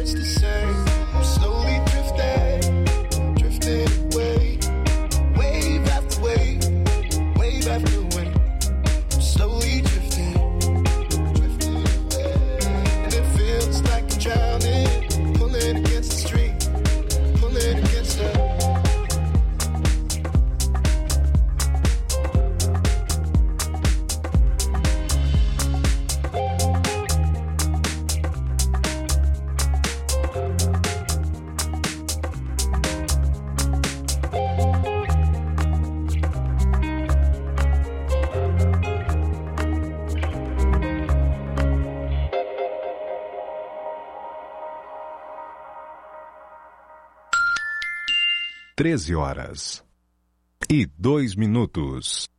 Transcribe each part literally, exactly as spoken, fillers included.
it's the same. I'm slowly drifting, drifting away. Wave after wave, wave after wave. I'm slowly drifting, drifting away. And it feels like I'm drowning, pulling against the stream, pulling against the. treze horas e dois minutos.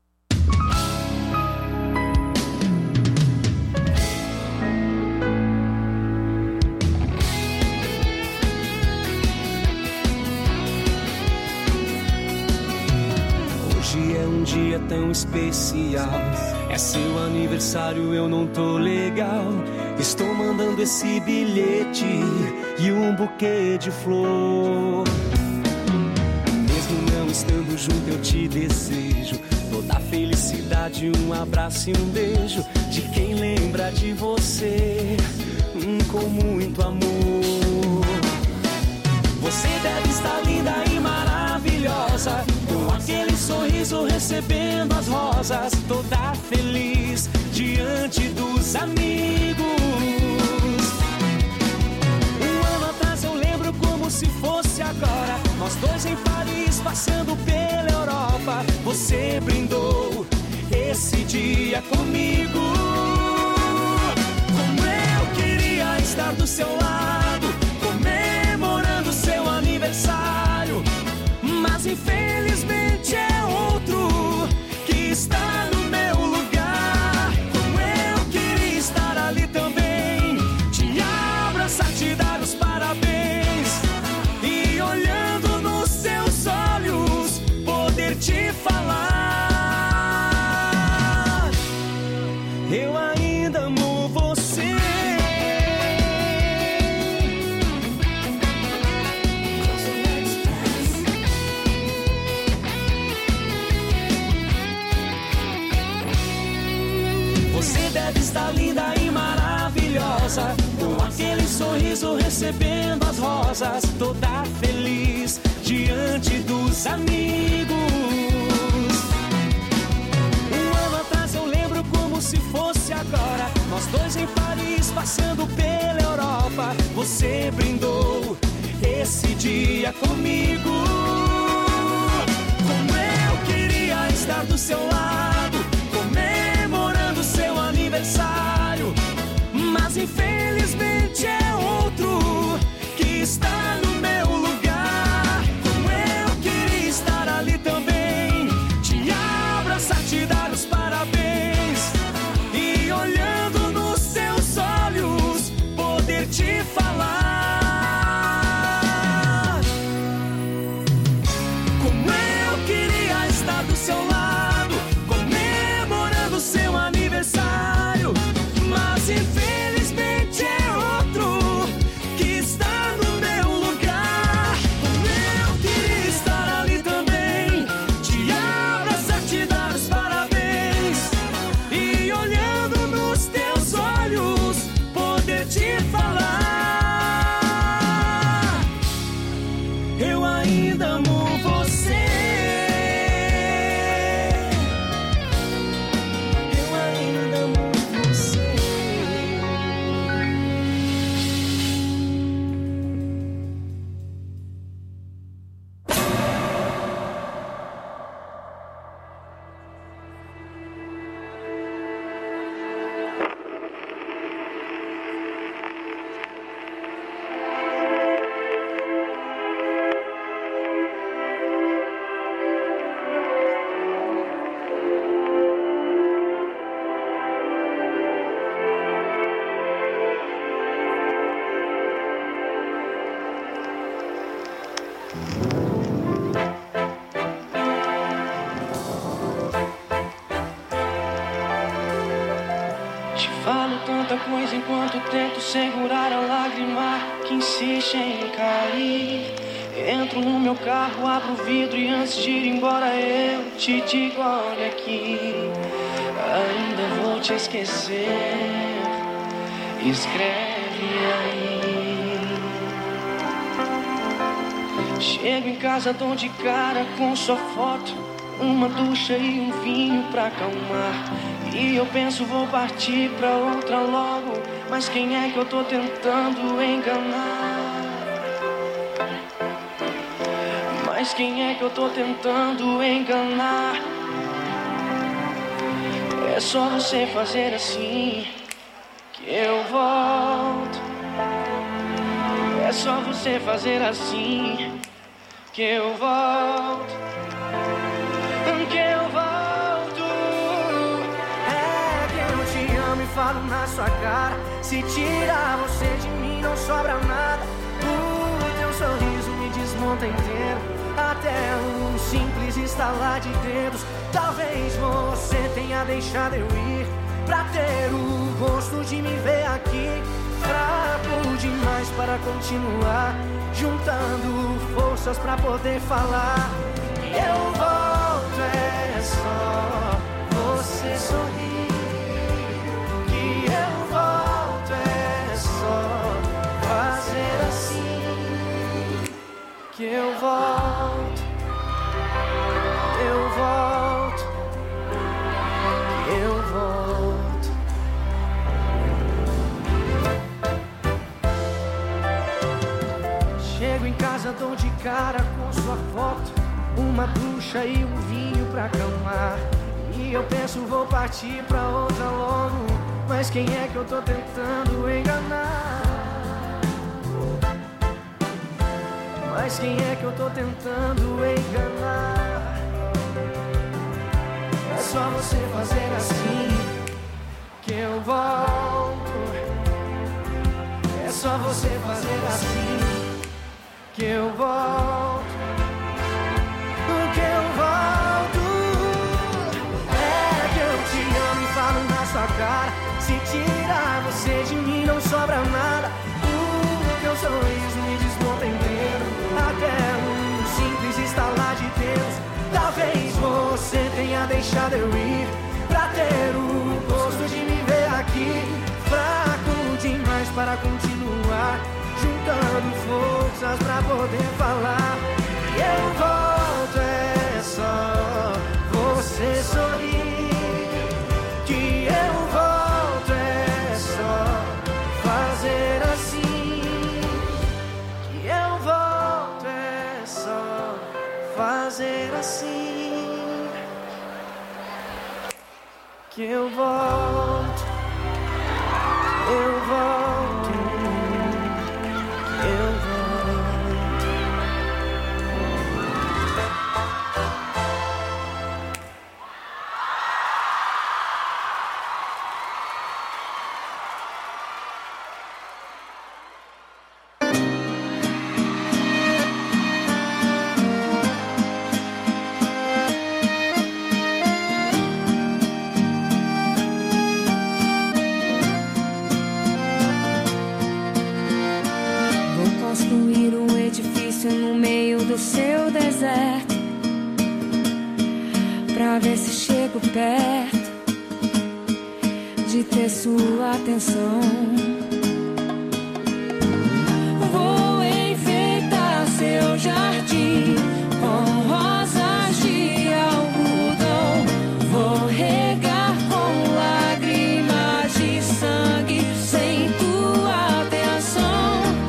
Hoje é um dia tão especial. É seu aniversário, eu não tô legal. Estou mandando esse bilhete e um buquê de flor. Estando junto eu te desejo toda a felicidade, um abraço e um beijo de quem lembra de você, hum, com muito amor. Você deve estar linda e maravilhosa, com aquele sorriso recebendo as rosas, toda feliz diante dos amigos. Um ano atrás eu lembro como se fosse agora, nós dois em Paris, passando pela Europa. Você brindou esse dia comigo. Como eu queria estar do seu lado, comemorando seu aniversário. Mas infelizmente é outro que está no meu lugar. Como eu queria estar ali também, te abraçar, te dar os parabéns. E olhando nos seus olhos, poder te falar, eu ainda amo você. Você deve estar linda e maravilhosa, com aquele sorriso recebendo as rosas, toda feliz diante dos amigos. Um ano atrás eu lembro como se fosse agora, nós dois em Paris, passando pela Europa. Você brindou esse dia comigo. Como eu queria estar do seu lado, comemorando seu aniversário. Mas infelizmente é outro que está no meu lugar. Como eu queria estar ali também, te abraçar, te dar os parabéns. E olhando nos seus olhos, poder te falar, como eu queria estar do seu lado, comemorando seu aniversário. Mas infelizmente é outro que está no meu lugar. Como eu queria estar ali também, te abraçar, te dar os parabéns. E olhando nos teus olhos, poder te falar, eu ainda amo você. Eu ainda amo você. Te falo tanta coisa enquanto tento segurar a lágrima que insiste insiste em cair. Entro no meu carro, abro o vidro e antes de ir embora eu te digo, olha aqui, ainda vou te esquecer, escreve aí. Chego em casa, dou de cara com sua foto, uma ducha e um vinho pra acalmar. E eu penso, vou partir pra outra logo, mas quem é que eu tô tentando enganar? Mas quem é que eu tô tentando enganar? É só você fazer assim que eu volto. É só você fazer assim que eu volto. Que eu volto. É que eu te amo e falo na sua cara. Se tirar você de mim não sobra nada. O teu sorriso me desmonta inteiro. Até um simples estalar de dedos. Talvez você tenha deixado eu ir pra ter o gosto de me ver aqui. Fraco demais para continuar, juntando forças pra poder falar. Eu volto, é só você sorrir. Que eu volto, é só fazer assim. Que eu volto, eu volto, eu volto. Chego em casa, dou de cara com sua foto, uma ducha e um vinho pra acalmar. E eu penso, vou partir pra outra logo, mas quem é que eu tô tentando enganar? Mas quem é que eu tô tentando enganar? É só você fazer assim que eu volto. É só você fazer assim que eu volto. Que eu volto. É que eu te amo e falo na sua cara. Se tirar você de mim não sobra nada. O teu sorriso me desmonta inteiro. Até um simples estalar de dedos. Talvez você tenha deixado eu ir pra ter o gosto de me ver aqui. Fraco demais para continuar, juntando forças pra poder falar. E eu volto, é só você sorrir. Que eu volto, é só fazer assim. Que eu volto, é só fazer assim. Que eu volto, eu volto, eu volto. No meio do seu deserto, pra ver se chego perto de ter sua atenção. Vou enfeitar seu jardim com rosas de algodão. Vou regar com lágrimas de sangue sem tua atenção.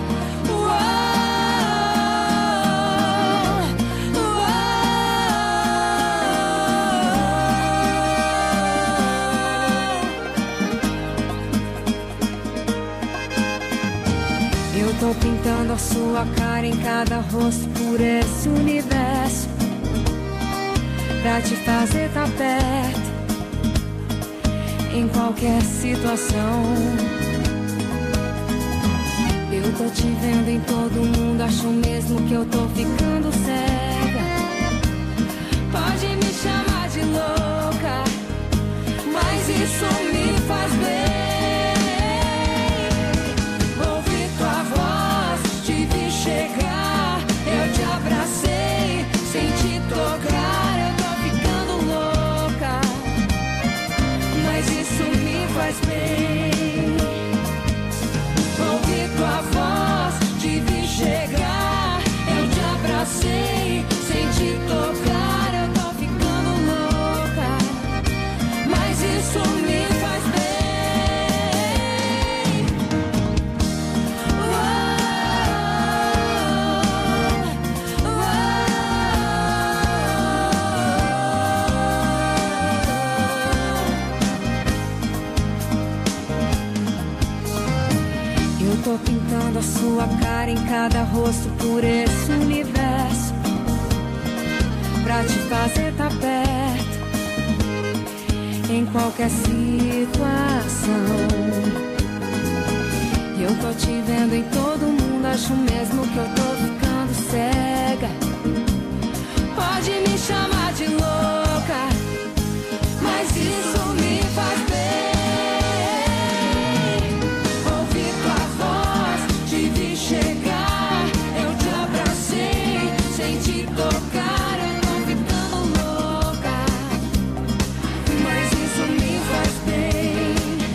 Tô pintando a sua cara em cada rosto por esse universo, pra te fazer tá perto em qualquer situação. Eu tô te vendo em todo mundo, acho mesmo que eu tô ficando cega. Pode me chamar de louca, mas isso me faz bem. Ouvir tua voz em cada rosto por esse universo, pra te fazer tá perto em qualquer situação. Eu tô te vendo em todo mundo, acho mesmo que eu tô ficando cega. Pode me chamar de louca, mas isso me faz bem. Ouvir tua voz, te vi chegar, eu te abracei, sem te tocar, eu tô ficando louca, mas isso me faz bem.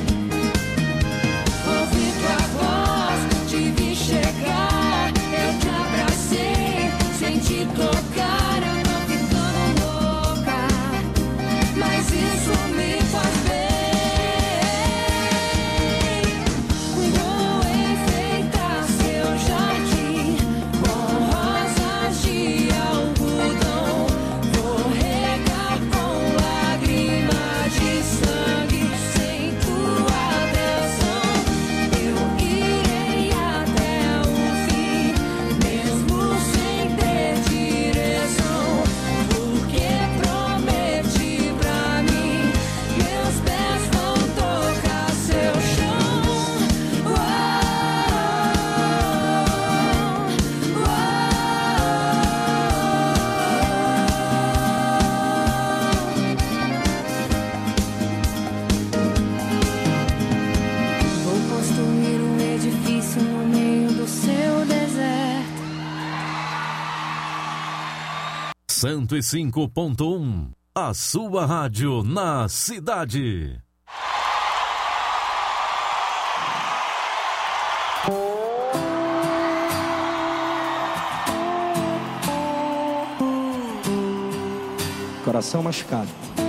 Ouvir tua voz, te vi chegar, eu te abracei, sem te tocar, eu tô ficando louca, mas isso me faz bem. Vou enfeitar seu jardim com rosas de algodão, vou regar com lágrimas de sangue, sem tua atenção. Eu irei até o fim, mesmo sem ter direção, porque prometi pra mim, meus pés vão tocar seu chão. Uau, vou construir um edifício no meio do seu deserto. cento e cinco ponto um, a sua rádio na cidade. Coração machucado.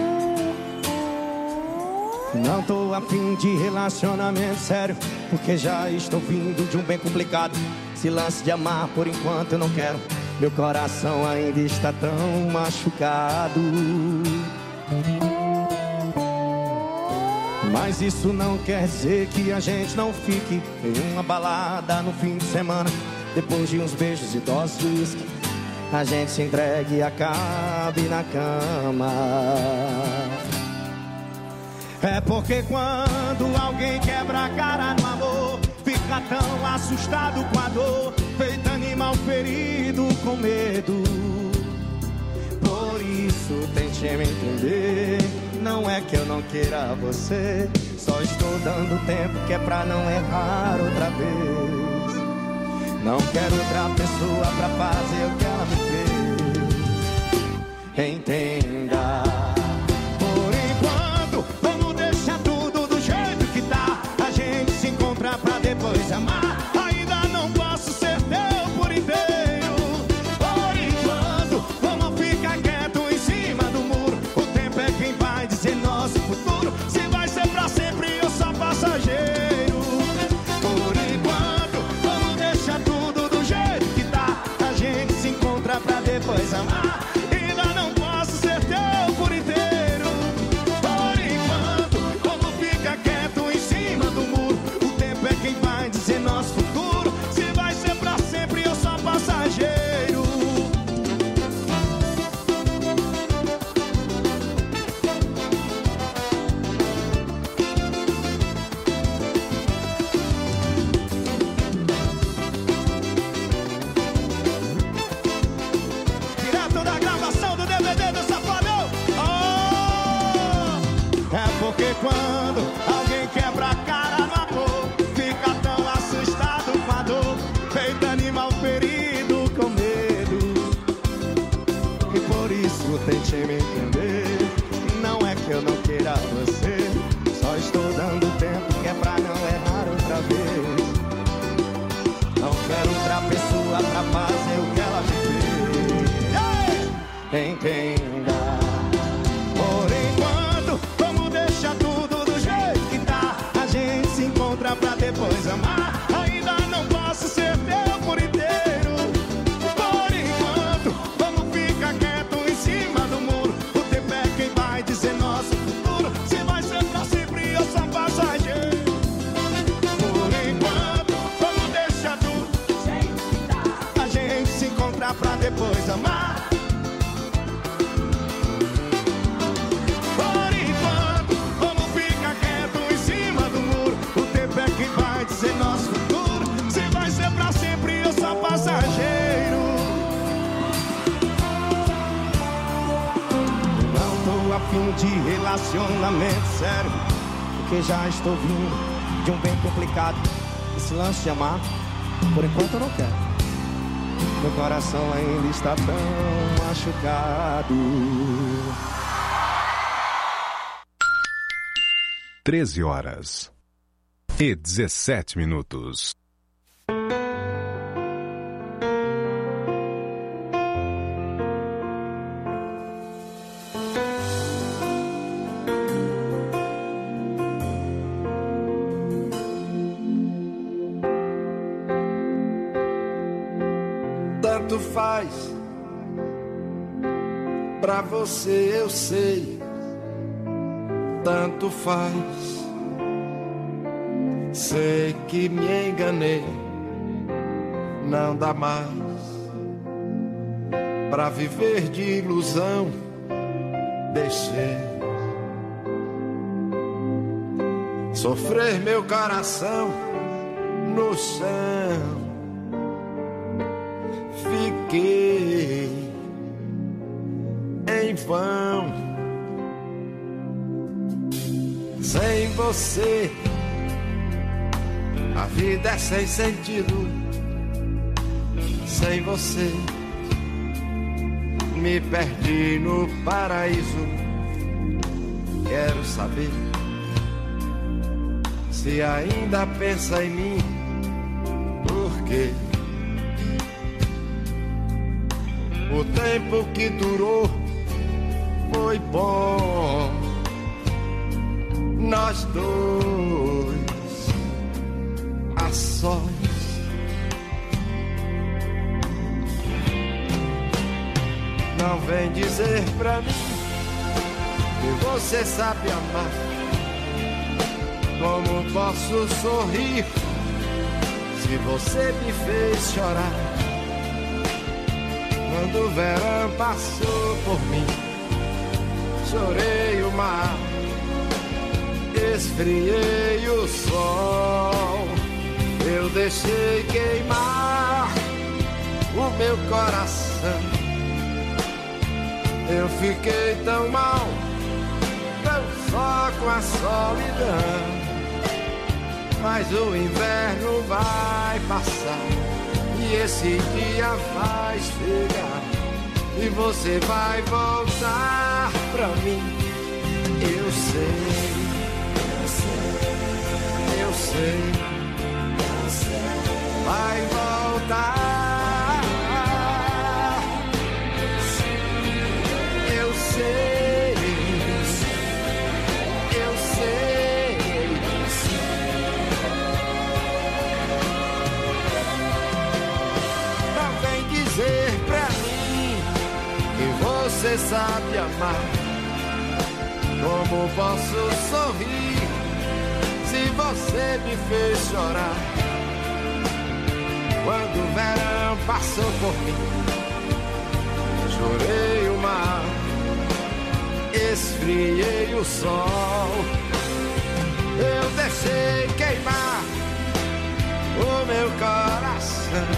Não tô afim de relacionamento sério, porque já estou vindo de um bem complicado. Esse lance de amar por enquanto eu não quero, meu coração ainda está tão machucado. Mas isso não quer dizer que a gente não fique em uma balada no fim de semana. Depois de uns beijos e doses de uísque, a gente se entregue e acabe na cama. É porque quando alguém quebra a cara no amor, fica tão assustado com a dor, feito animal ferido com medo. Por isso tente me entender, não é que eu não queira você, só estou dando tempo que é pra não errar outra vez. Não quero outra pessoa pra fazer o que ela me fez. Entenda. Por enquanto, vamos deixar tudo do jeito que tá. A gente se encontra pra depois amar. Ainda não posso ser teu por inteiro. Por enquanto, vamos ficar quieto em cima do muro. O tempo é quem vai dizer nosso futuro, se vai ser pra sempre ou só passageiro. Por enquanto, vamos deixar tudo do jeito que tá. A gente se encontra pra depois amar. Ainda não posso ser teu por inteiro. Por enquanto, vamos ficar quieto em cima do muro. O tempo é quem vai dizer nosso futuro, se vai ser pra sempre ou só passageiro. Direto da gravação do D V D do Safadão. Oh! É porque quando alguém quebra a cara no amor, fica tão assustado com a dor, feito animal ferido com medo. E por isso tente me entender, não é que eu não queira você, só estou dando tempo que é pra não errar outra vez. Não quero outra pessoa pra fazer o que ela me fez. Entenda. Por enquanto, vamos deixar tudo do jeito que tá. A gente se encontra pra depois amar. Ainda não posso ser teu por inteiro. Por enquanto, vamos ficar quieto em cima do muro. O tempo é quem vai dizer nosso futuro, se vai ser pra sempre ou só passageiro. Por enquanto, vamos deixar tudo. depois amar. Por enquanto, vamos ficar quieto em cima do muro. O tempo é que vai dizer nosso futuro, se vai ser pra sempre ou só passageiro. Não tô a fim de relacionamento sério, porque já estou vindo de um bem complicado. Esse lance de amar, por enquanto eu não quero. Meu coração ainda está tão machucado. treze horas e dezessete minutos. Tanto faz, pra você eu sei, tanto faz. Sei que me enganei, não dá mais pra viver de ilusão. Deixei sofrer meu coração no chão. Fiquei em vão sem você. A vida é sem sentido sem você. Me perdi no paraíso. Quero saber se ainda pensa em mim. Por quê? O tempo que durou foi bom, nós dois a sós. Não vem dizer pra mim que você sabe amar. Como posso sorrir se você me fez chorar? Quando o verão passou por mim, chorei o mar, esfriei o sol. Eu deixei queimar o meu coração. Eu fiquei tão mal, tão só com a solidão. Mas o inverno vai passar e esse dia vai chegar e você vai voltar pra mim. Eu sei, eu sei, eu sei. Vai voltar. Eu sei, eu sei. Não vem dizer pra mim que você sabe amar. Como posso sorrir se você me fez chorar? Quando o verão passou por mim, chorei o mar, esfriei o sol. Eu deixei queimar o meu coração.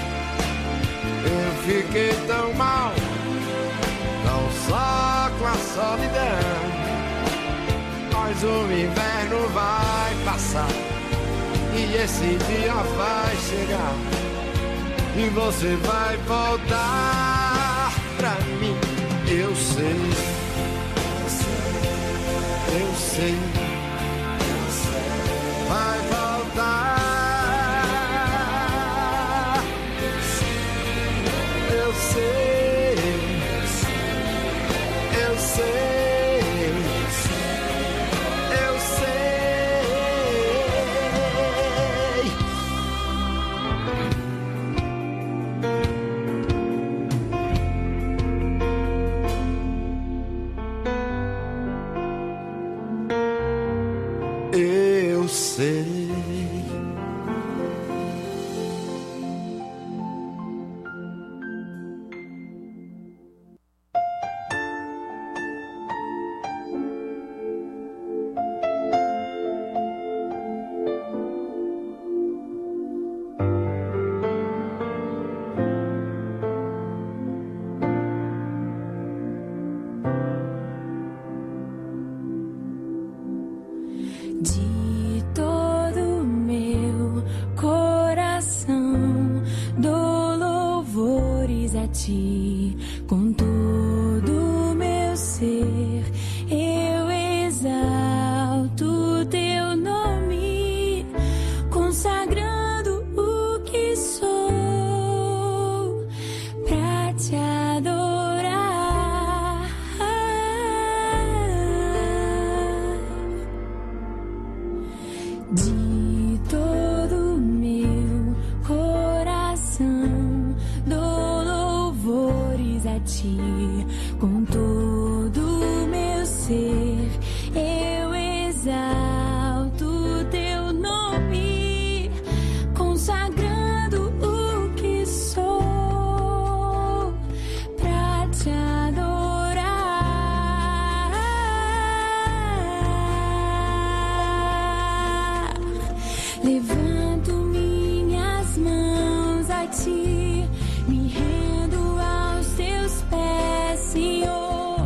Eu fiquei tão mal, não só com a solidão. Mas o inverno vai passar e esse dia vai chegar e você vai voltar pra mim. Eu sei, eu sei, vai voltar. Eu sei, eu sei. Eu sei. ti com todo o meu ser. Eu exalto teu nome, consagrando o que sou pra te adorar. De todo meu coração dou louvores a ti com todo o meu ser. Eu exalto teu nome, consagrando o que sou pra te adorar. Levanto minhas mãos a ti, me rendo aos teus pés, Senhor.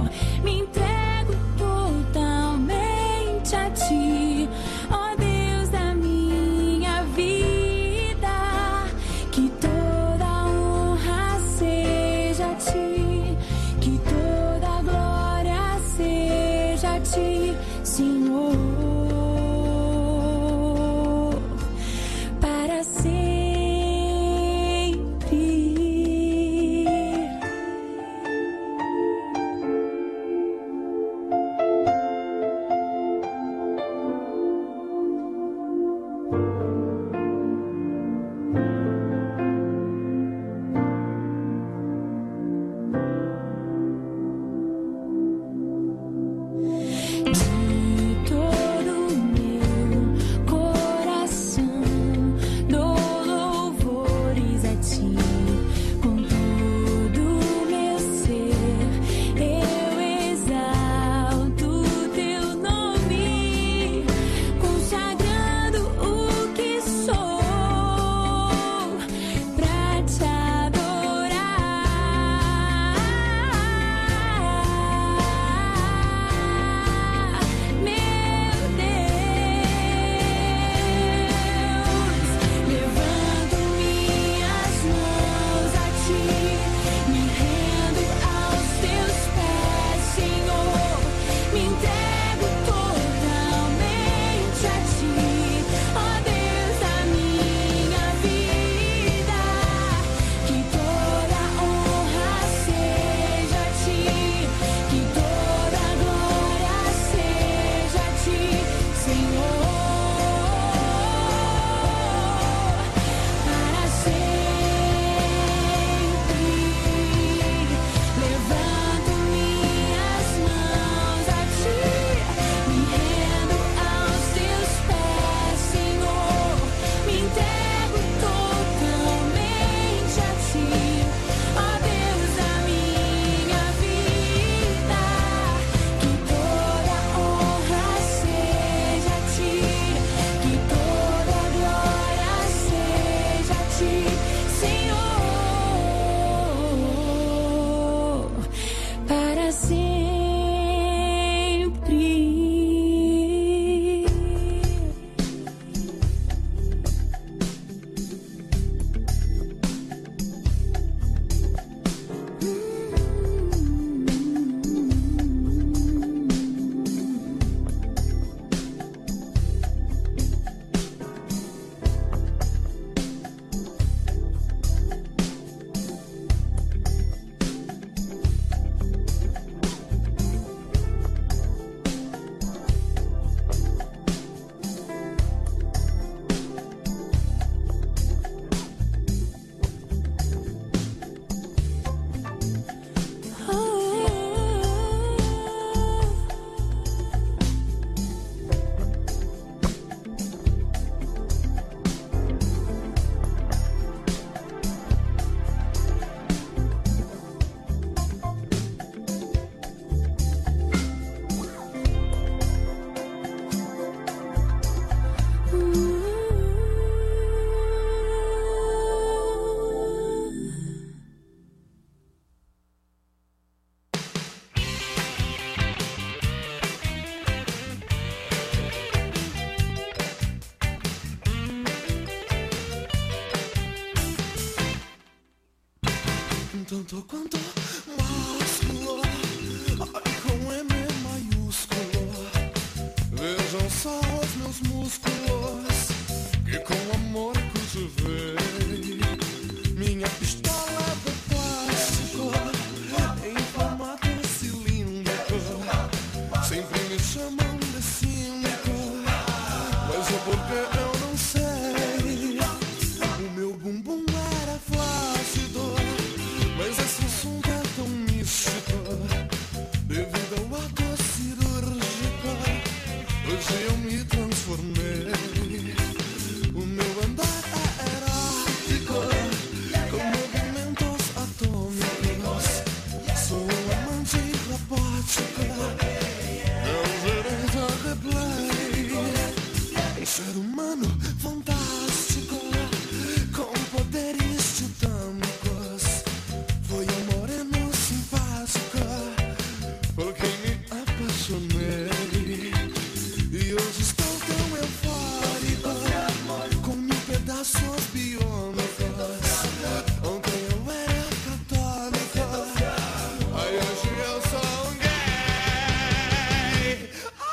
tanto quanto másculo, ai com M maiúsculo. Vejam só os meus músculos, que com amor cultivei. Minha pistola de plástico, em formato cilíndrico. Sempre me chamam de cínico, mas o porquê eu não sei. O meu bumbum era flácido, mas esse assunto é tão místico. Devido ao ato cirúrgico, hoje eu me transformei. O meu andar é erótico, com movimentos atômicos. Sou um amante robótico, é um gerente a replay. Um ser humano fantástico, com poderes titânicos. Foi um moreno simpático, por quem me apaixonei. E hoje estou tão eufórico, com mil pedaços biônicos. Ontem eu era católico, aí hoje eu sou um gay.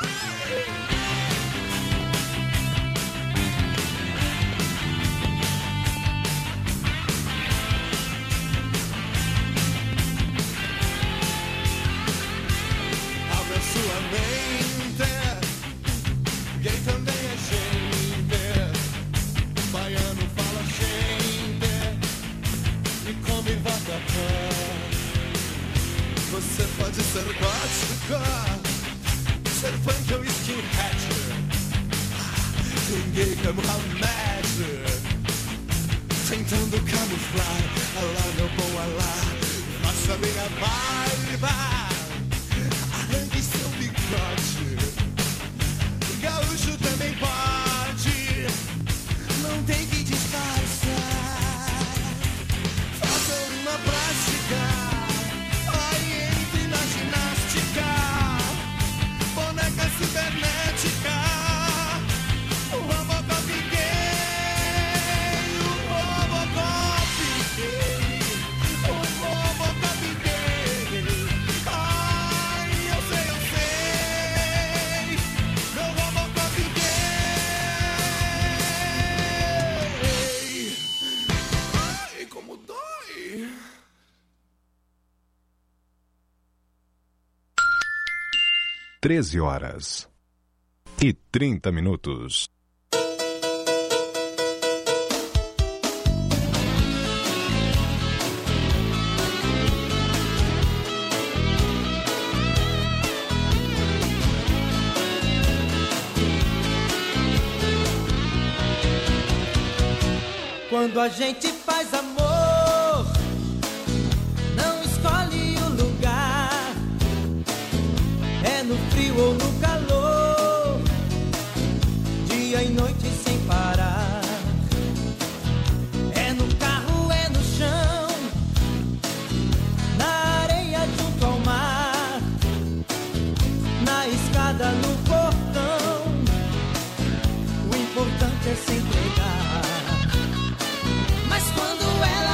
Abre sua mente, gay também é gente. Baiano fala gente e come vatapá. Você pode ser gótica, ser punk ou skinhead. Ninguém quer Mohamed, tentando camuflar. Alá, meu bom alá, faça minha barba, arranque seu bigode. Gaúcho também pode, não tem que disfarçar. Faça uma plástica, aí entre na ginástica. Boneca cibernética, o Robocop gay, o Robocop gay, o Robocop gay. Ai, eu sei, eu sei, meu Robocop gay. Ai, como dói. treze horas e trinta minutos. Quando a gente faz amor, não escolhe o lugar. É no frio ou no calor, dia e noite sem parar. É no carro, é no chão, na areia junto ao mar, na escada, no portão. O importante é se entregar. Mas quando ela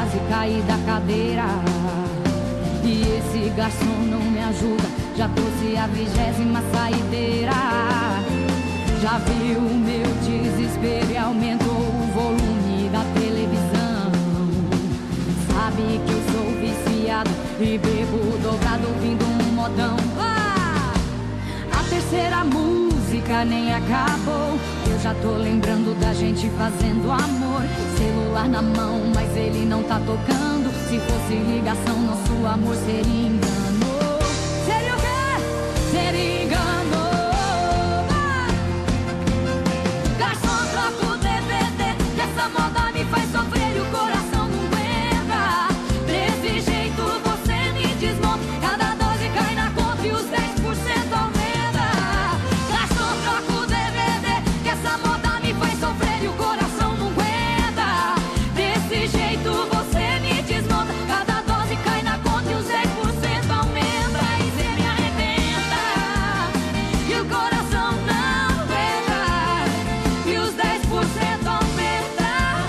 quase caí da cadeira. E esse garçom não me ajuda, já trouxe a vigésima saideira. Já viu o meu desespero e aumentou o volume da televisão. Sabe que eu sou viciado e bebo dobrado ouvindo um modão. Ah! A terceira música nem acabou, eu já tô lembrando da gente fazendo amor. Celular na mão, mas ele não tá tocando. Se fosse ligação, nosso amor seria engano. Seria o quê? Seria engano. Ah! Garçom, troca o D V D, que essa moda me faz sofrer e o coração não aguenta. Desse jeito você me desmonta, cada dose cai na conta e os dez por cento aumenta. Garçom, troca o D V D, que essa moda me faz sofrer e o coração não aguenta. Desse jeito você me desmonta, cada dose cai na conta e os dez por cento aumenta. E cê me arrebenta e o coração não aguenta, e os dez por cento aumenta.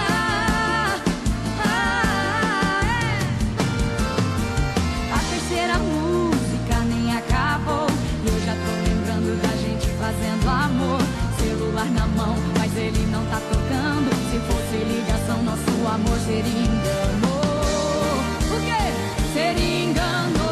Ah, é. A terceira música nem acabou, e eu já tô lembrando da gente fazendo amor. Celular na mão, mas ele não tá tocando. Se fosse ligação, nosso amor seria engano. O quê? Seria engano.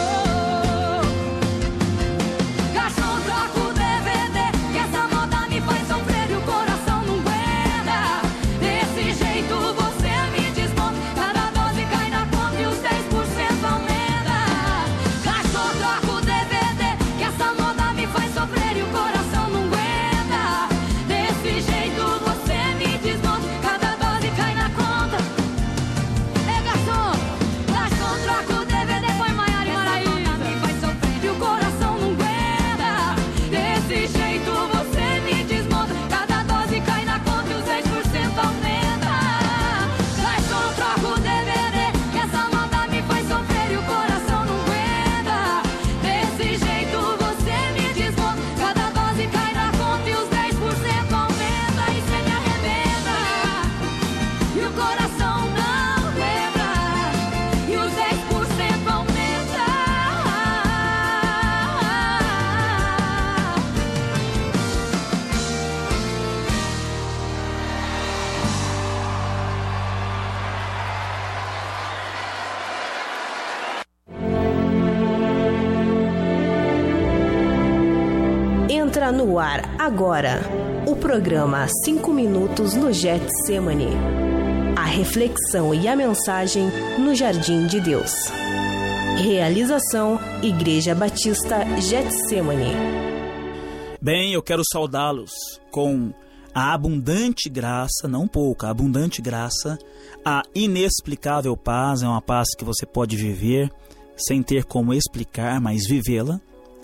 Garçom, troca o D V D, que essa moda me faz sofrer e o coração não aguenta. Desse jeito você me desmonta, cada dose cai na conta e os dez por cento aumenta. Garçom, troca o D V D, que essa moda me faz sofrer e o coração não aguenta. Desse jeito você me desmonta, cada dose cai na conta. É garçom, garçom, troca o D V D, põe Maiara e Maraísa. Me faz sofrer e o coração não aguenta. Desse jeito você me desmonta, cada dose cai na conta e os dez por cento aumenta. Garçom, troca o D V D, que essa moda me faz sofrer e o coração não aguenta. Desse jeito você me desmonta, cada dose cai na conta e os dez por cento aumenta. E cê me arrebenta e o coração não aguenta, e os dez por cento aumenta. Entra no ar agora o programa cinco minutos no Getsemane. A reflexão e a mensagem no Jardim de Deus. Realização Igreja Batista Getsemane. Bem, eu quero saudá-los com a abundante graça, não pouca, a abundante graça, a inexplicável paz. É uma paz que você pode viver sem ter como explicar, mas vivê-la.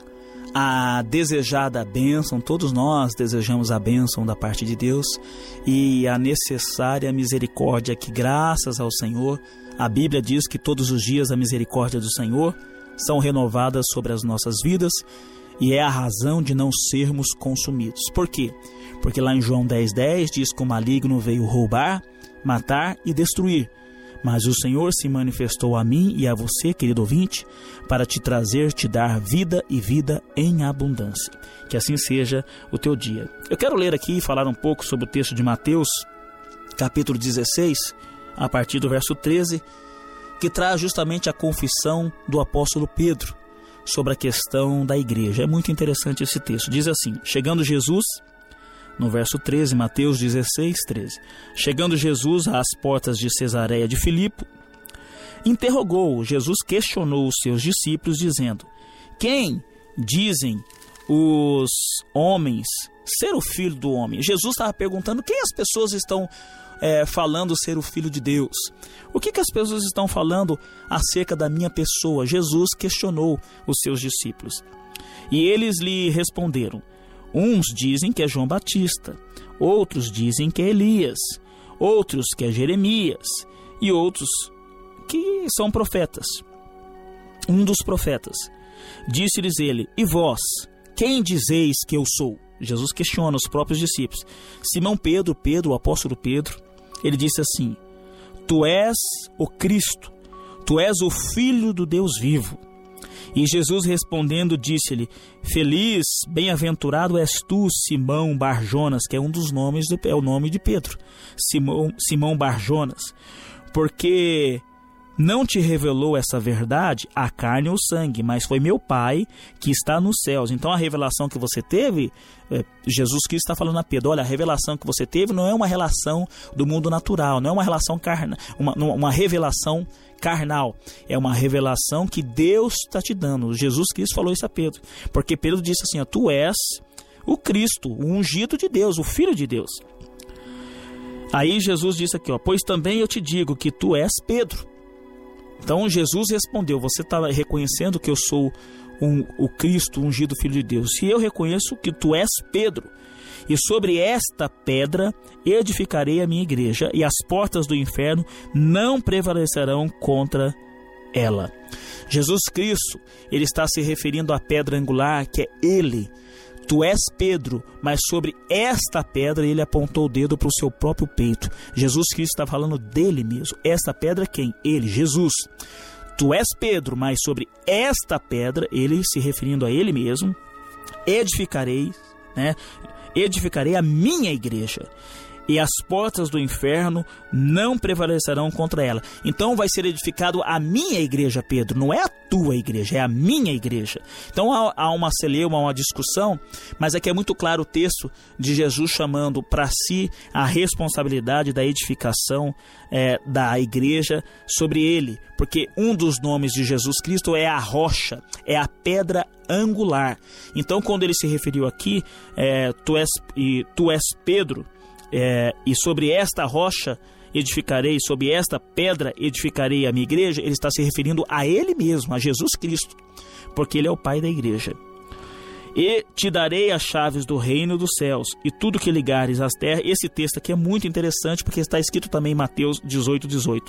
A desejada bênção, todos nós desejamos a bênção da parte de Deus, e a necessária misericórdia que, graças ao Senhor, a Bíblia diz que todos os dias a misericórdia do Senhor são renovadas sobre as nossas vidas, e é a razão de não sermos consumidos. Por quê? Porque lá em João dez, dez diz que o maligno veio roubar, matar e destruir. Mas o Senhor se manifestou a mim e a você, querido ouvinte, para te trazer, te dar vida e vida em abundância. Que assim seja o teu dia. Eu quero ler aqui e falar um pouco sobre o texto de Mateus, capítulo dezesseis, a partir do verso treze, que traz justamente a confissão do apóstolo Pedro sobre a questão da igreja. É muito interessante esse texto. Diz assim: chegando Jesus... No verso treze, Mateus dezesseis, treze. Chegando Jesus às portas de Cesareia de Filipe, interrogou, Jesus questionou os seus discípulos, dizendo: quem dizem os homens ser o filho do homem? Jesus estava perguntando quem as pessoas estão é, falando ser o filho de Deus. O que, que as pessoas estão falando acerca da minha pessoa? Jesus questionou os seus discípulos. E eles lhe responderam: uns dizem que é João Batista, outros dizem que é Elias, outros que é Jeremias, e outros que são profetas. Um dos profetas disse-lhes ele: e vós, quem dizeis que eu sou? Jesus questiona os próprios discípulos. Simão Pedro, Pedro, o apóstolo Pedro, ele disse assim: tu és o Cristo, tu és o Filho do Deus vivo. E Jesus respondendo disse-lhe: feliz, bem-aventurado és tu, Simão Barjonas, que é um dos nomes, do, é o nome de Pedro, Simão, Simão Barjonas, porque não te revelou essa verdade a carne ou sangue, mas foi meu Pai que está nos céus. Então a revelação que você teve, é, Jesus Cristo está falando a Pedro, olha, a revelação que você teve não é uma relação do mundo natural, não é uma relação carnal, uma, uma revelação carnal, é uma revelação que Deus está te dando. Jesus Cristo falou isso a Pedro, porque Pedro disse assim, ó, tu és o Cristo, o ungido de Deus, o Filho de Deus. Aí Jesus disse aqui, ó, pois também eu te digo que tu és Pedro. Então Jesus respondeu, você está reconhecendo que eu sou um, o Cristo, o ungido Filho de Deus, e eu reconheço que tu és Pedro, e sobre esta pedra edificarei a minha igreja, e as portas do inferno não prevalecerão contra ela. Jesus Cristo, ele está se referindo à pedra angular, que é ele. Tu és Pedro, mas sobre esta pedra ele apontou o dedo para o seu próprio peito. Jesus Cristo está falando dele mesmo. Esta pedra quem? Ele, Jesus. Tu és Pedro, mas sobre esta pedra, ele se referindo a ele mesmo, edificarei, né? Edificarei a minha igreja, e as portas do inferno não prevalecerão contra ela. Então vai ser edificado a minha igreja, Pedro, não é a tua igreja, é a minha igreja. Então há, há uma celeuma, uma discussão, mas aqui é muito claro o texto de Jesus chamando para si a responsabilidade da edificação é, da igreja sobre ele, porque um dos nomes de Jesus Cristo é a rocha, é a pedra angular. Então quando ele se referiu aqui, é, tu, és, e, tu és Pedro, É, e sobre esta rocha edificarei, sobre esta pedra edificarei a minha igreja, ele está se referindo a ele mesmo, a Jesus Cristo, porque ele é o Pai da igreja. E te darei as chaves do reino dos céus, e tudo que ligares às terras. Esse texto aqui é muito interessante, porque está escrito também em Mateus dezoito, dezoito.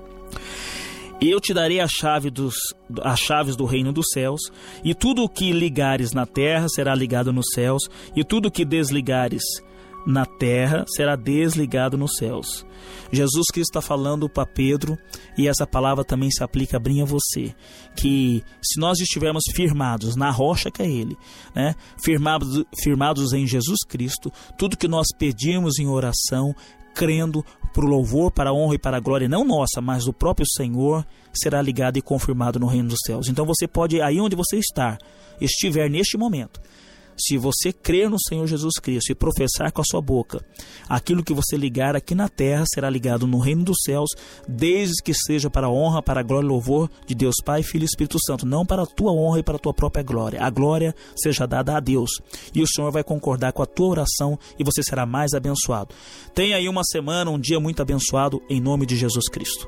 Eu te darei a chave dos, as chaves do reino dos céus, e tudo o que ligares na terra será ligado nos céus, e tudo o que desligares na terra será desligado nos céus. Jesus Cristo está falando para Pedro, e essa palavra também se aplica bem a você, que se nós estivermos firmados na rocha que é ele, né? firmados, firmados em Jesus Cristo, tudo que nós pedimos em oração, crendo para o louvor, para a honra e para a glória, não nossa, mas do próprio Senhor, será ligado e confirmado no reino dos céus. Então você pode, aí onde você está, estiver neste momento, se você crer no Senhor Jesus Cristo e professar com a sua boca, aquilo que você ligar aqui na terra será ligado no reino dos céus, desde que seja para a honra, para a glória e louvor de Deus Pai, Filho e Espírito Santo, não para a tua honra e para a tua própria glória. A glória seja dada a Deus, e o Senhor vai concordar com a tua oração, e você será mais abençoado. Tenha aí uma semana, um dia muito abençoado, em nome de Jesus Cristo.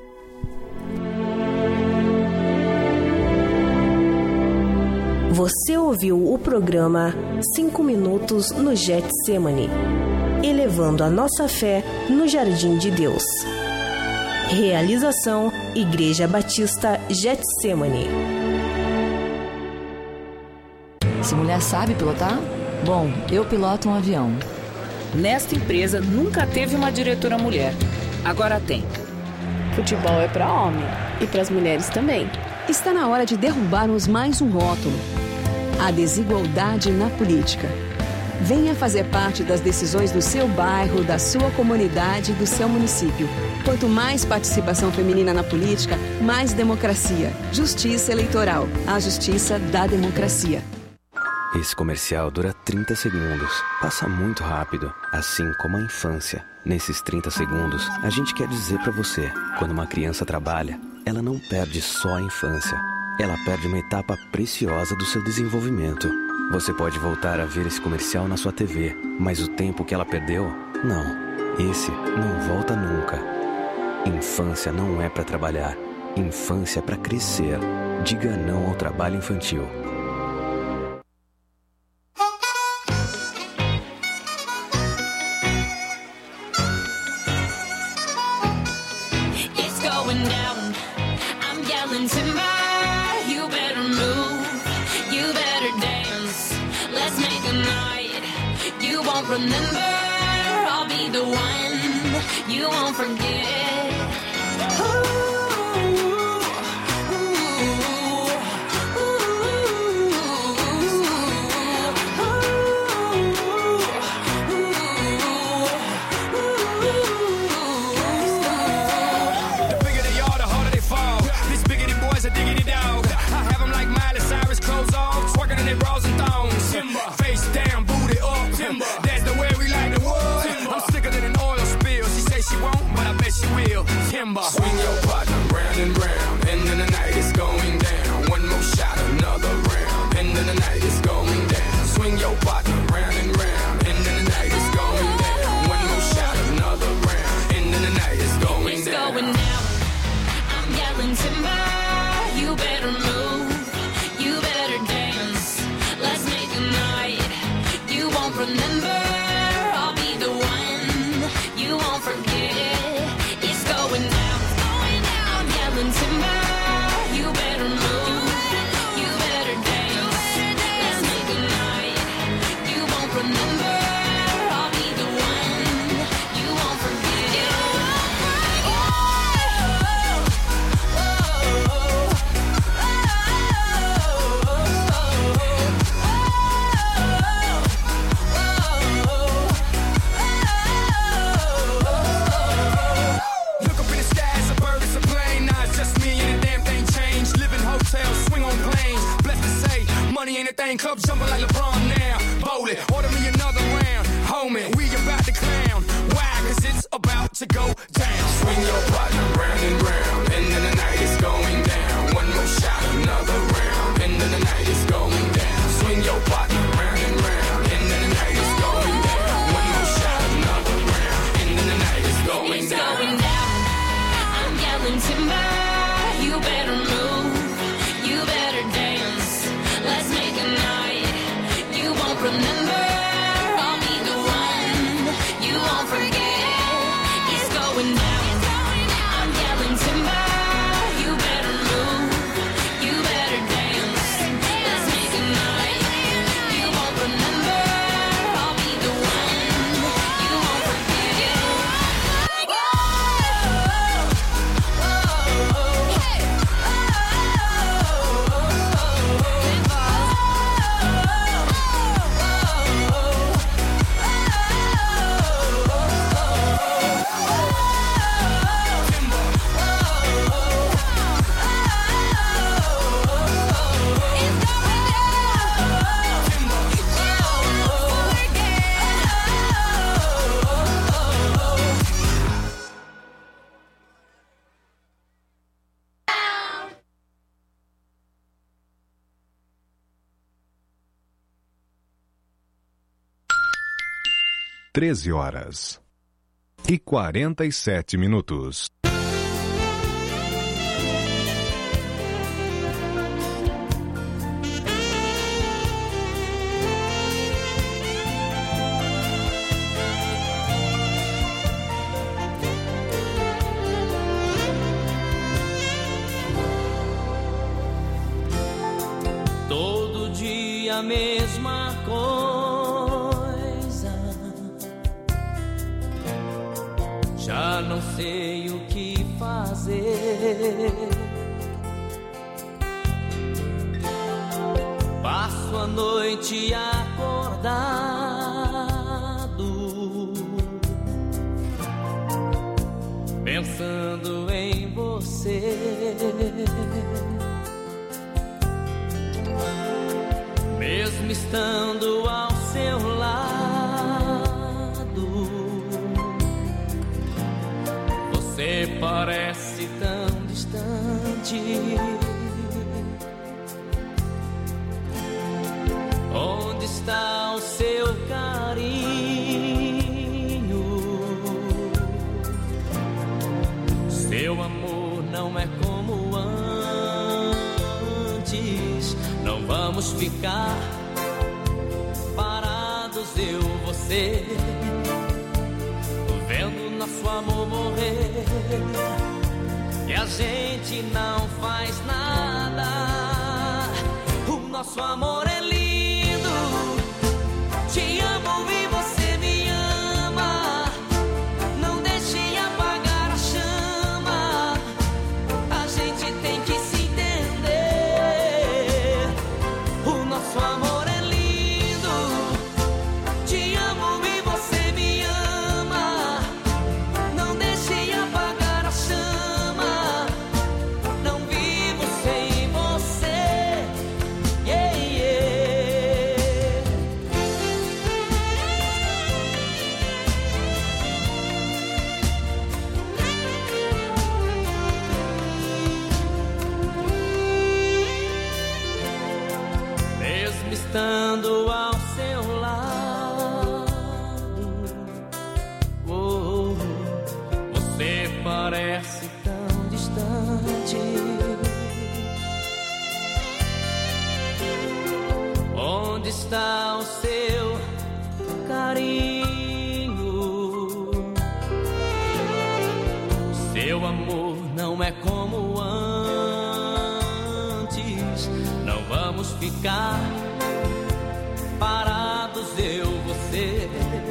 Você ouviu o programa cinco minutos no Getsemane, elevando a nossa fé no Jardim de Deus. Realização Igreja Batista Getsemane. Se mulher sabe pilotar? Bom, eu piloto um avião. Nesta empresa nunca teve uma diretora mulher. Agora tem. Futebol é para homem e para as mulheres também. Está na hora de derrubarmos mais um rótulo: a desigualdade na política. Venha fazer parte das decisões do seu bairro, da sua comunidade e do seu município. Quanto mais participação feminina na política, mais democracia. Justiça eleitoral. A justiça da democracia. Esse comercial dura trinta segundos. Passa muito rápido, assim como a infância. Nesses trinta segundos, a gente quer dizer pra você: quando uma criança trabalha, ela não perde só a infância. Ela perde uma etapa preciosa do seu desenvolvimento. Você pode voltar a ver esse comercial na sua T V, mas o tempo que ela perdeu, não. Esse não volta nunca. Infância não é para trabalhar. Infância é para crescer. Diga não ao trabalho infantil. It's going down. I'm yelling timber. You better move. You better dance. Let's make a night you won't remember. I'll be the one you won't forget. yelling timber. You better move. You better dance. Let's make a night you won't remember. I'll be the one you won't forget. You won't Look up in the sky, it's a bird, it's a plane. Nah, it's just me and the damn thing changed. Live in hotels, swing on planes. Blessed to say, money ain't a thing. Club jumping like LeBron now. Bowl it, order me another round. Homie, we about to clown. Why? Cause it's about to go down. Swing your partner round and round. End of the night is going down. One more shot, another round. End of the night is going down. Swing your partner round and round. End of the night is going down. One more shot, another round. End of the night is going It's down. going down. I'm yelling timber. You better move. You better dance. Let's make a night you won't remember. I'll be the one you won't forget. It's going down. I'm yelling timber. You better move. You better dance. Let's make a night you won't remember. I'll be the one you won't forget. treze horas e quarenta e sete minutos. Todo dia a mesma coisa. Já não sei o que fazer. Passo a noite acordado, pensando em você. Mesmo estando ao seu lado, você parece tão distante. Onde está o seu carinho? Seu amor não é como antes. Não vamos ficar parados, eu, você, vendo nosso amor morrer. E a gente não faz nada. O nosso amor é lindo. Te amo e você me ama. Não deixe apagar a chama. A gente tem que se entender. O nosso amor é lindo. Te amo e você me ama. Não deixe apagar a chama. Não vivo sem você. Yeah, yeah. Mesmo estando ao seu lado, oh, você parece tão distante. Onde está o seu carinho? Seu amor não é como antes. vamos ficar parados, eu, você,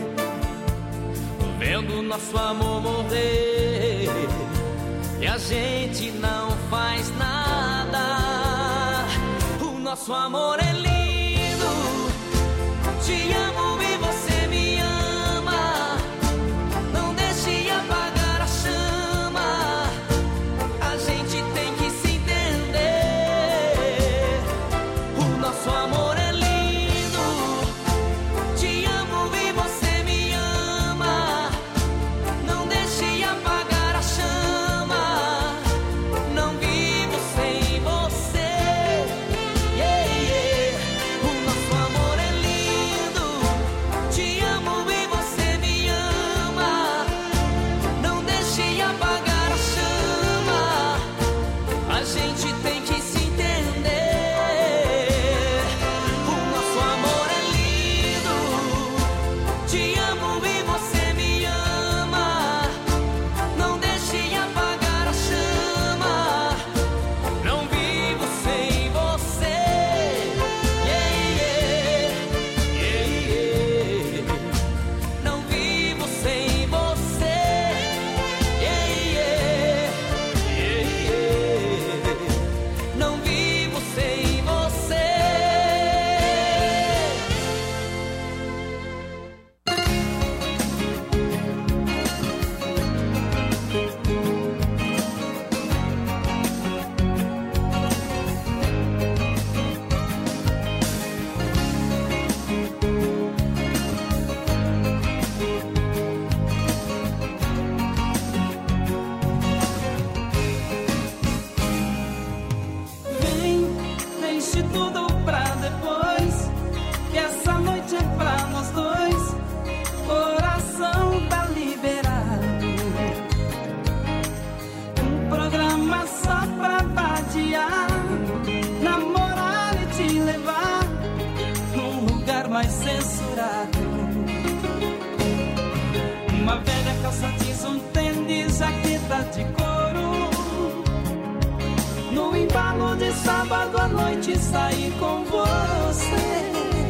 vendo nosso amor morrer, e a gente não faz nada. O nosso amor é lindo, te amo e você me ama, não deixe apagar a chama, a gente tem que se entender. O nosso amor é lindo, te amo e você me ama, não deixe apagar a chama, não vivo sem você. Yeah, yeah. O nosso amor é lindo, te amo e você me ama, não deixe apagar a chama, a gente tem que se entender. O nosso amor é lindo, te amo e você me ama, não deixe apagar a chama, não vivo sem você. Yeah, yeah. Yeah, yeah. Não vivo sem você. Yeah, yeah. Yeah, yeah. Não vivo sem você. Vem, deixe tudo pra depois, que essa noite é pra nós dois. Coração tá liberado, um programa só pra vadiar, namorar e te levar num lugar mais censurado. Uma velha calça jeans, um tênis, jaqueta de couro, no embalo de sábado à noite sair com você.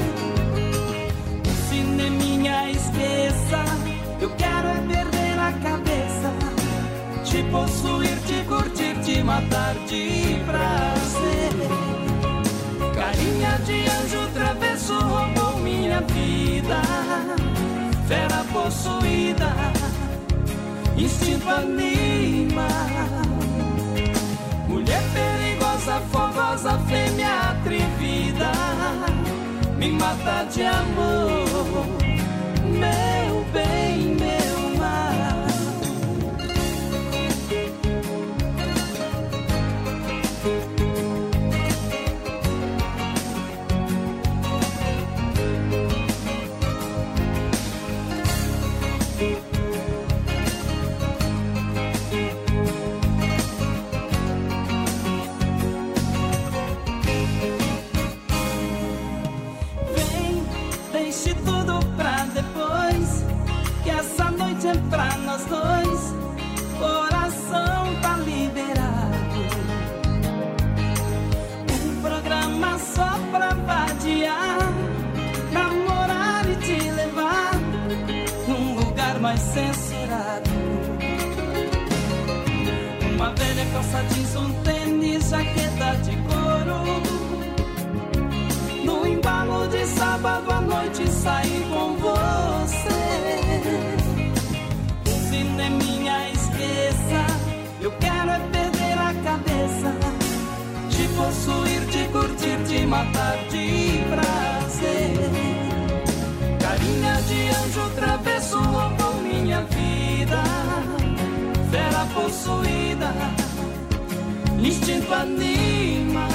O cineminha esqueça, eu quero é perder a cabeça, te possuir, te curtir, te matar de prazer. Carinha de anjo travesso roubou minha vida, fera possuída, instinto animal. Mulher perigosa, fogosa, fêmea atrevida, me mata de amor, meu bem, meu mal. Vem, deixe tudo pra depois, que essa noite é pra nós dois. Coração tá liberado, um programa só pra vadiar, namorar e te levar num lugar mais censurado. Uma velha calça jeans, um tênis, jaqueta de couro, no embalo de sábado à noite sair com você. O cineminha esqueça, eu quero é perder a cabeça, te possuir, te curtir, te matar de prazer. Carinha de anjo travesso roubou minha vida, fera possuída, instinto animal.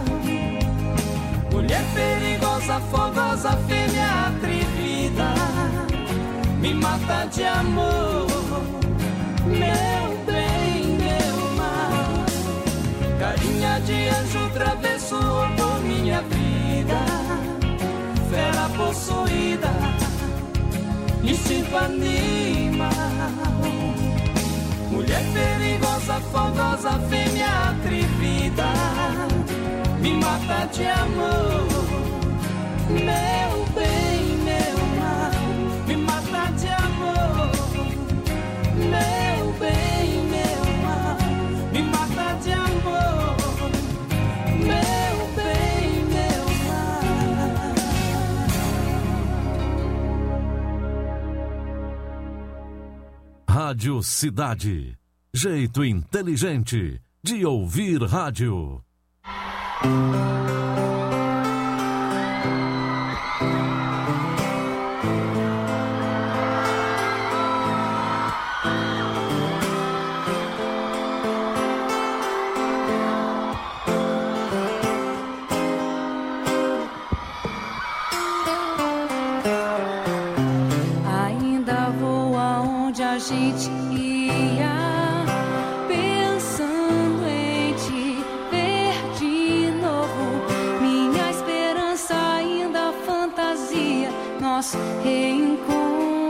Mulher perigosa, fogosa, fêmea atrevida, me mata de amor, meu bem, meu mal. Carinha de anjo travesso roubou minha vida, fera possuída, instinto animal. Mulher perigosa, fogosa, fêmea atrevida, me mata mata de amor, meu bem, meu mar, me mata de amor, meu bem, meu mar, me mata de amor, meu bem, meu mar. Rádio Cidade. Jeito inteligente de ouvir rádio. Ainda vou aonde a gente ia, pensando em te ver de novo. Minha esperança ainda fantasia nosso reencontro.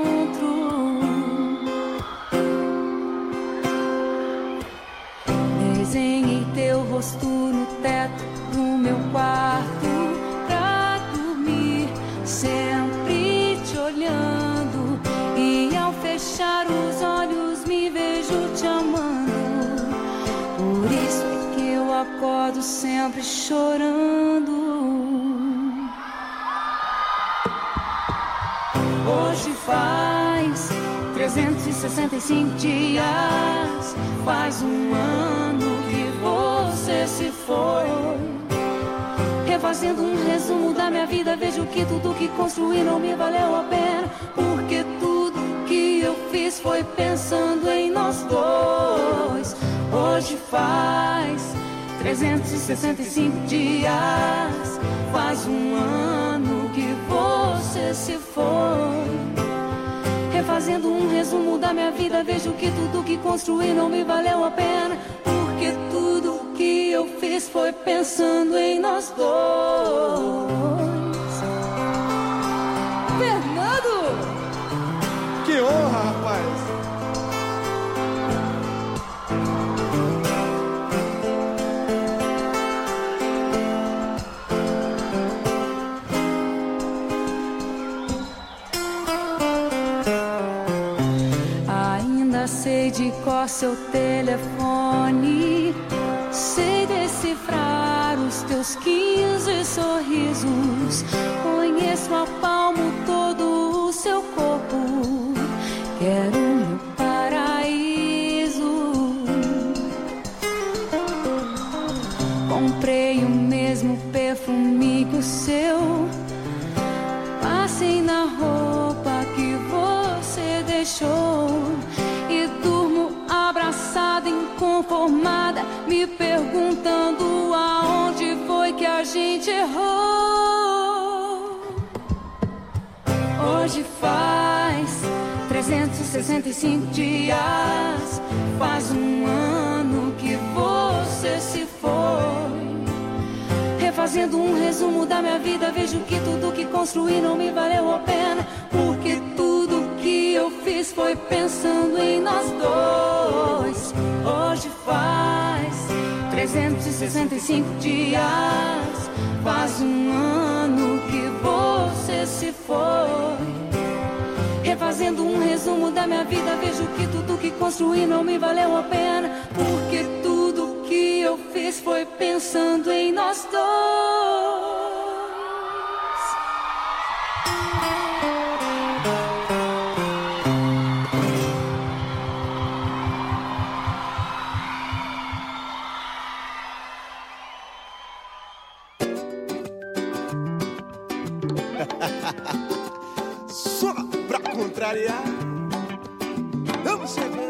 Desenhei teu rosto no teto do meu quarto pra dormir, sempre te olhando, e ao fechar os olhos me vejo te amando. Por isso é que eu acordo sempre chorando. Hoje faz trezentos e sessenta e cinco dias, faz um ano que você se foi. Refazendo um resumo da minha vida, vejo que tudo que construí não me valeu a pena, porque tudo que eu fiz foi pensando em nós dois. Hoje faz trezentos e sessenta e cinco dias, faz um ano que você se foi. Refazendo um resumo da minha vida, vejo que tudo que construí não me valeu a pena, porque tudo que eu fiz foi pensando em nós dois. Fernando! Que honra, rapaz! Ainda sei de cor seu telefone, sei decifrar os teus quinze sorrisos, conheço a palmo todo o seu corpo, quero meu paraíso. Comprei o mesmo perfume que o seu, passei na roupa que você deixou, e durmo abraçada, inconformada, me perguntando aonde foi que a gente errou. Hoje faz trezentos e sessenta e cinco dias, faz um ano que você se foi. Refazendo um resumo da minha vida, vejo que tudo que construí não me valeu a pena, porque tudo que eu fiz foi pensando em nós dois. Hoje faz trezentos e sessenta e cinco dias, faz um ano que você se foi. Refazendo um resumo da minha vida, vejo que tudo que construí não me valeu a pena, porque tudo que eu fiz foi pensando em nós dois. Só pra contrariar, vamos chegar.